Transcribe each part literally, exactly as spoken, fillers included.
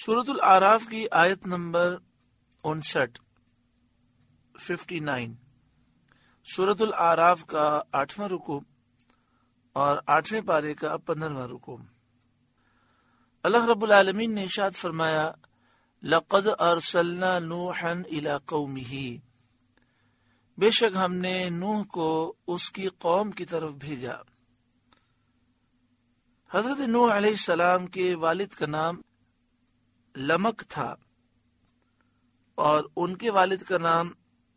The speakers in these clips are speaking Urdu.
سورۃ الاعراف کی آیت نمبر انسٹھ ففٹی نائن سورۃ الاعراف کا آٹھواں رکوع اور آٹھویں پارے کا پندرہواں رکوع۔ اللہ رب العالمین نے ارشاد فرمایا، لقد ارسلنا نوحا الی قومہ، بے شک ہم نے نوح کو اس کی قوم کی طرف بھیجا۔ حضرت نوح علیہ السلام کے والد کا نام لمک تھا اور ان کے والد کا نام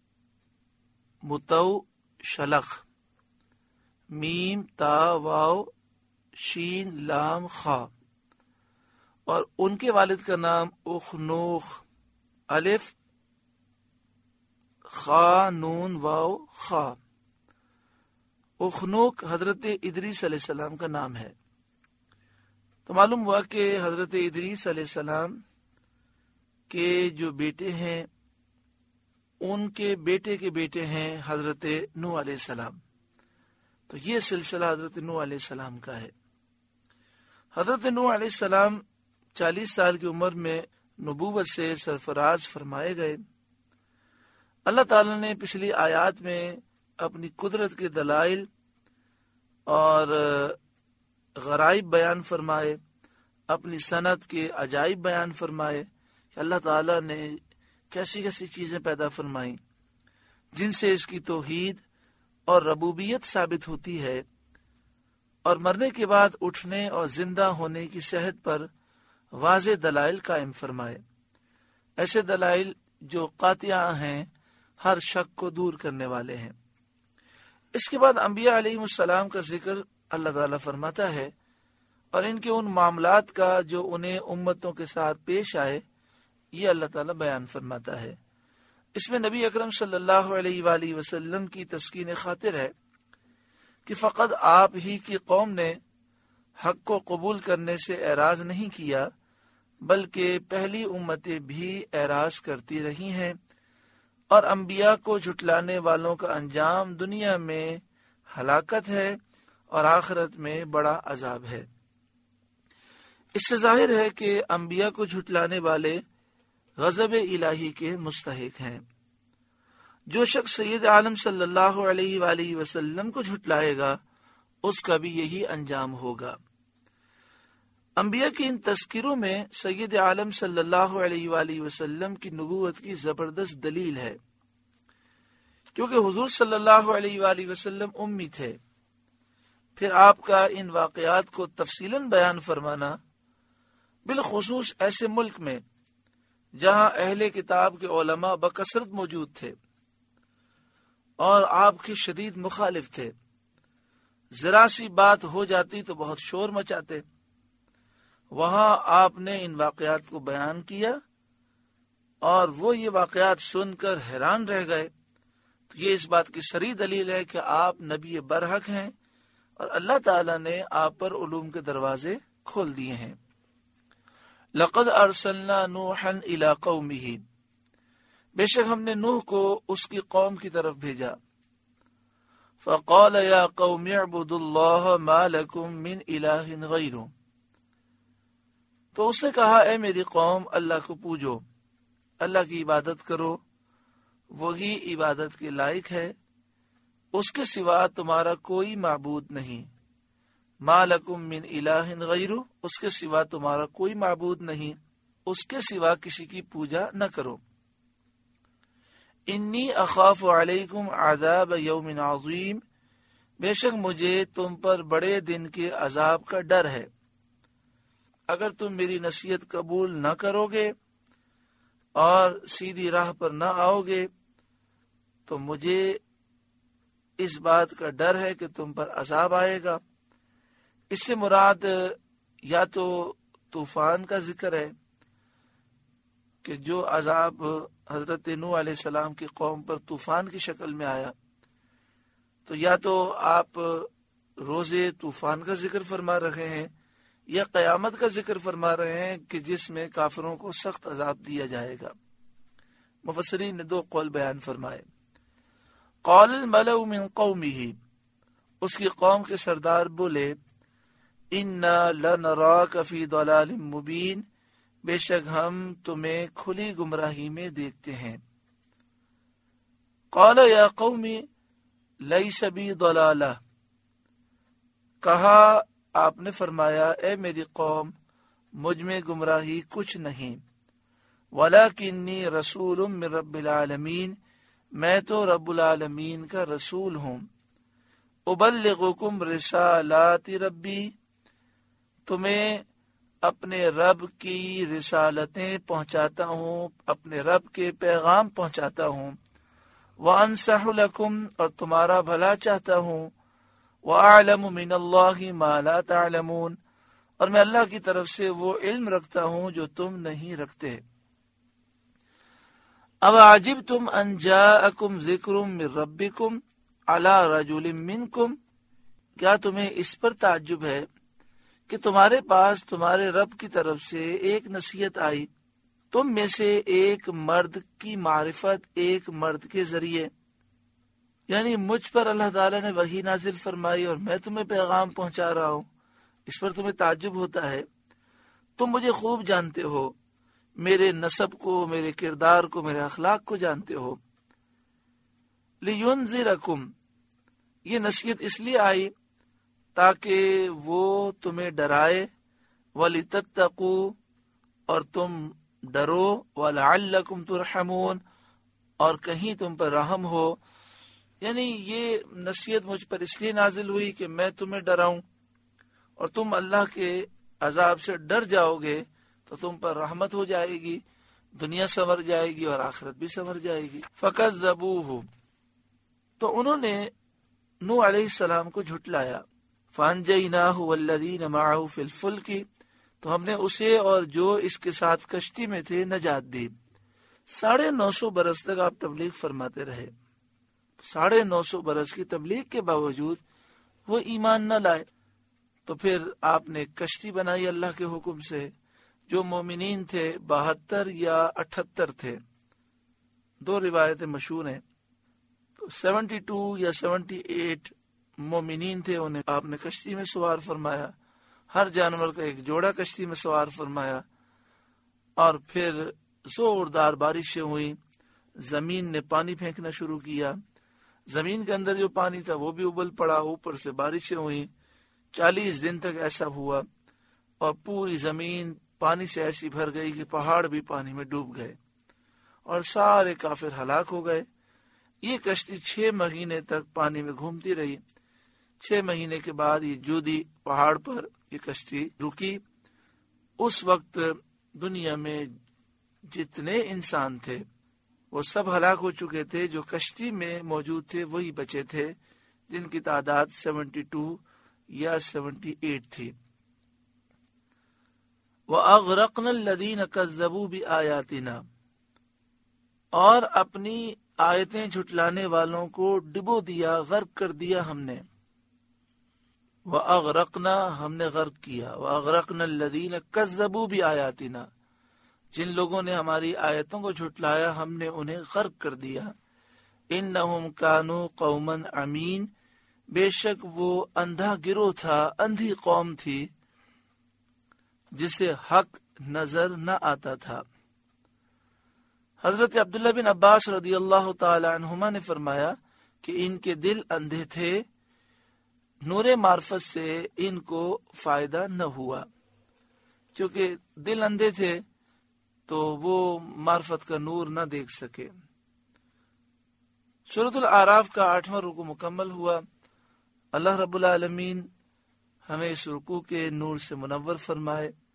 متو شلخ، میم تا واو شین لام خا، اور ان کے والد کا نام اخنوخ، الف خا نون واو خا۔ اخنوخ حضرت ادریس علیہ السلام کا نام ہے۔ تو معلوم ہوا کہ حضرت ادریس علیہ السلام کے جو بیٹے ہیں ان کے بیٹے کے بیٹے ہیں حضرت نوح علیہ السلام۔ تو یہ سلسلہ حضرت نوح علیہ السلام کا ہے۔ حضرت نوح علیہ السلام چالیس سال کی عمر میں نبوت سے سرفراز فرمائے گئے۔ اللہ تعالی نے پچھلی آیات میں اپنی قدرت کے دلائل اور غرائب بیان فرمائے، اپنی صنعت کے عجائب بیان فرمائے کہ اللہ تعالیٰ نے کیسی کیسی چیزیں پیدا فرمائیں جن سے اس کی توحید اور ربوبیت ثابت ہوتی ہے، اور مرنے کے بعد اٹھنے اور زندہ ہونے کی صحت پر واضح دلائل قائم فرمائے، ایسے دلائل جو قاطع ہیں، ہر شک کو دور کرنے والے ہیں۔ اس کے بعد انبیاء علیہ السلام کا ذکر اللہ تعالیٰ فرماتا ہے، اور ان کے ان معاملات کا جو انہیں امتوں کے ساتھ پیش آئے یہ اللہ تعالیٰ بیان فرماتا ہے۔ اس میں نبی اکرم صلی اللہ علیہ وآلہ وسلم کی تسکین خاطر ہے کہ فقط آپ ہی کی قوم نے حق کو قبول کرنے سے اعراض نہیں کیا، بلکہ پہلی امتیں بھی اعراض کرتی رہی ہیں، اور انبیاء کو جھٹلانے والوں کا انجام دنیا میں ہلاکت ہے اور آخرت میں بڑا عذاب ہے۔ اس سے ظاہر ہے کہ انبیاء کو جھٹلانے والے غضب الہی کے مستحق ہیں۔ جو شخص سید عالم صلی اللہ علیہ وآلہ وسلم کو جھٹلائے گا اس کا بھی یہی انجام ہوگا۔ انبیاء کے ان تذکروں میں سید عالم صلی اللہ علیہ وآلہ وسلم کی نبوت کی زبردست دلیل ہے، کیونکہ حضور صلی اللہ علیہ وآلہ وسلم امی تھے۔ پھر آپ کا ان واقعات کو تفصیلاً بیان فرمانا، بالخصوص ایسے ملک میں جہاں اہل کتاب کے علماء بکثرت موجود تھے اور آپ کے شدید مخالف تھے، ذرا سی بات ہو جاتی تو بہت شور مچاتے، وہاں آپ نے ان واقعات کو بیان کیا اور وہ یہ واقعات سن کر حیران رہ گئے۔ تو یہ اس بات کی صریح دلیل ہے کہ آپ نبی برحق ہیں اور اللہ تعالی نے آپ پر علوم کے دروازے کھول دیے ہیں۔ لقد ارسلنا نوحا الی قومہ، بے شک ہم نے نوح کو اس کی قوم کی طرف بھیجا۔ فقال یا قوم اعبدوا اللہ ما لکم من الہ غیرہ، تو اس نے کہا، اے میری قوم، اللہ کو پوجو، اللہ کی عبادت کرو، وہی عبادت کے لائق ہے، اس کے سوا تمہارا کوئی معبود نہیں۔ ما لکم من الہ غیرہ، اس کے سوا تمہارا کوئی معبود نہیں، اس کے سوا کسی کی پوجا نہ کرو۔ انی اخاف علیکم عذاب یوم عظیم، بے شک مجھے تم پر بڑے دن کے عذاب کا ڈر ہے۔ اگر تم میری نصیحت قبول نہ کرو گے اور سیدھی راہ پر نہ آؤ گے تو مجھے اس بات کا ڈر ہے کہ تم پر عذاب آئے گا۔ اس سے مراد یا تو طوفان کا ذکر ہے کہ جو عذاب حضرت نوح علیہ السلام کی قوم پر طوفان کی شکل میں آیا، تو یا تو آپ روزے طوفان کا ذکر فرما رہے ہیں یا قیامت کا ذکر فرما رہے ہیں کہ جس میں کافروں کو سخت عذاب دیا جائے گا۔ مفسرین نے دو قول بیان فرمائے۔ قال الملأ من قومه، اس کی قوم کے سردار بولے، انا لنراک فی ضلال مبین، بے شک ہم تمہیں کھلی گمراہی میں دیکھتے ہیں۔ قال یا قوم لیس بی ضلالہ، کہا آپ نے فرمایا اے میری قوم مجھ میں گمراہی کچھ نہیں، ولکنی رسول من رب العالمین، میں تو رب العالمین کا رسول ہوں، ابلغکم رسالات ربی، تمہیں اپنے رب کی رسالتیں پہنچاتا ہوں، اپنے رب کے پیغام پہنچاتا ہوں، وانصح لکم، اور تمہارا بھلا چاہتا ہوں، وَأَعْلَمُ مِنَ اللَّهِ مَا لَا تَعْلَمُونَ، اور میں اللہ کی طرف سے وہ علم رکھتا ہوں جو تم نہیں رکھتے۔ اب عجبتم ان جاءکم ذکر من ربکم علی رجل منکم، کیا تمہیں اس پر تعجب ہے کہ تمہارے پاس تمہارے رب کی طرف سے ایک نصیحت آئی، تم میں سے ایک مرد کی معرفت ایک مرد کے ذریعے، یعنی مجھ پر اللہ تعالیٰ نے وحی نازل فرمائی اور میں تمہیں پیغام پہنچا رہا ہوں، اس پر تمہیں تعجب ہوتا ہے؟ تم مجھے خوب جانتے ہو، میرے نسب کو، میرے کردار کو، میرے اخلاق کو جانتے ہو۔ لِيُنذِرَكُمْ، یہ نصیحت اس لیے آئی تاکہ وہ تمہیں ڈرائے، وَلِتَتَّقُوا، اور تم ڈرو، وَلَعَلَّكُمْ تُرْحَمُونَ، اور کہیں تم پر رحم ہو۔ یعنی یہ نصیحت مجھ پر اس لیے نازل ہوئی کہ میں تمہیں ڈراؤں، اور تم اللہ کے عذاب سے ڈر جاؤ گے تو تم پر رحمت ہو جائے گی، دنیا سنور جائے گی اور آخرت بھی سنور جائے گی۔ فَكَذَّبُوهُ، تو انہوں نے نوح علیہ السلام کو جھٹلایا۔ فَأَنْجَيْنَاهُ وَالَّذِينَ مَعَهُ فِي الْفُلْكِ، تو ہم نے اسے اور جو اس کے ساتھ کشتی میں تھے نجات دی۔ ساڑھے نو سو برس تک آپ تبلیغ فرماتے رہے، ساڑھے نو سو برس کی تبلیغ کے باوجود وہ ایمان نہ لائے، تو پھر آپ نے کشتی بنائی اللہ کے حکم سے۔ جو مومنین تھے بہتر یا اٹھتر تھے، دو روایتیں مشہور ہیں، تو سیونٹی ٹو یا سیونٹی ایٹ مومنین تھے، انہیں آپ نے کشتی میں سوار فرمایا، ہر جانور کا ایک جوڑا کشتی میں سوار فرمایا، اور پھر زوردار بارشیں ہوئیں، زمین نے پانی پھینکنا شروع کیا، زمین کے اندر جو پانی تھا وہ بھی ابل پڑا، اوپر سے بارشیں ہوئیں، چالیس دن تک ایسا ہوا، اور پوری زمین پانی سے ایسی بھر گئی کہ پہاڑ بھی پانی میں ڈوب گئے اور سارے کافر ہلاک ہو گئے۔ یہ کشتی چھ مہینے تک پانی میں گھومتی رہی۔ چھ مہینے کے بعد یہ جودی پہاڑ پر یہ کشتی رکی۔ اس وقت دنیا میں جتنے انسان تھے وہ سب ہلاک ہو چکے تھے، جو کشتی میں موجود تھے وہی بچے تھے، جن کی تعداد سیونٹی ٹو یا سیونٹی ایٹ تھی۔ وَأَغْرَقْنَا الَّذِينَ كَذَّبُوا بِآيَاتِنَا، اور اپنی آیتیں جھٹلانے والوں کو ڈبو دیا، غرق کر دیا ہم نے۔ وَأَغْرَقْنَا، ہم نے غرق کیا، وَأَغْرَقْنَا الَّذِينَ كَذَّبُوا بِآيَاتِنَا، جن لوگوں نے ہماری آیتوں کو جھٹلایا ہم نے انہیں غرق کر دیا۔ اِنَّهُمْ كَانُوا قَوْمًا عَمِينَ، بے شک وہ اندھا گروہ تھا، اندھی قوم تھی جسے حق نظر نہ آتا تھا۔ حضرت عبداللہ بن عباس رضی اللہ تعالی عنہما نے فرمایا کہ ان کے دل اندھے تھے، نور معرفت سے ان کو فائدہ نہ ہوا، چونکہ دل اندھے تھے تو وہ معرفت کا نور نہ دیکھ سکے۔ سورۃ الاعراف کا آٹھواں رکوع مکمل ہوا۔ اللہ رب العالمین ہمیں اس رکوع کے نور سے منور فرمائے۔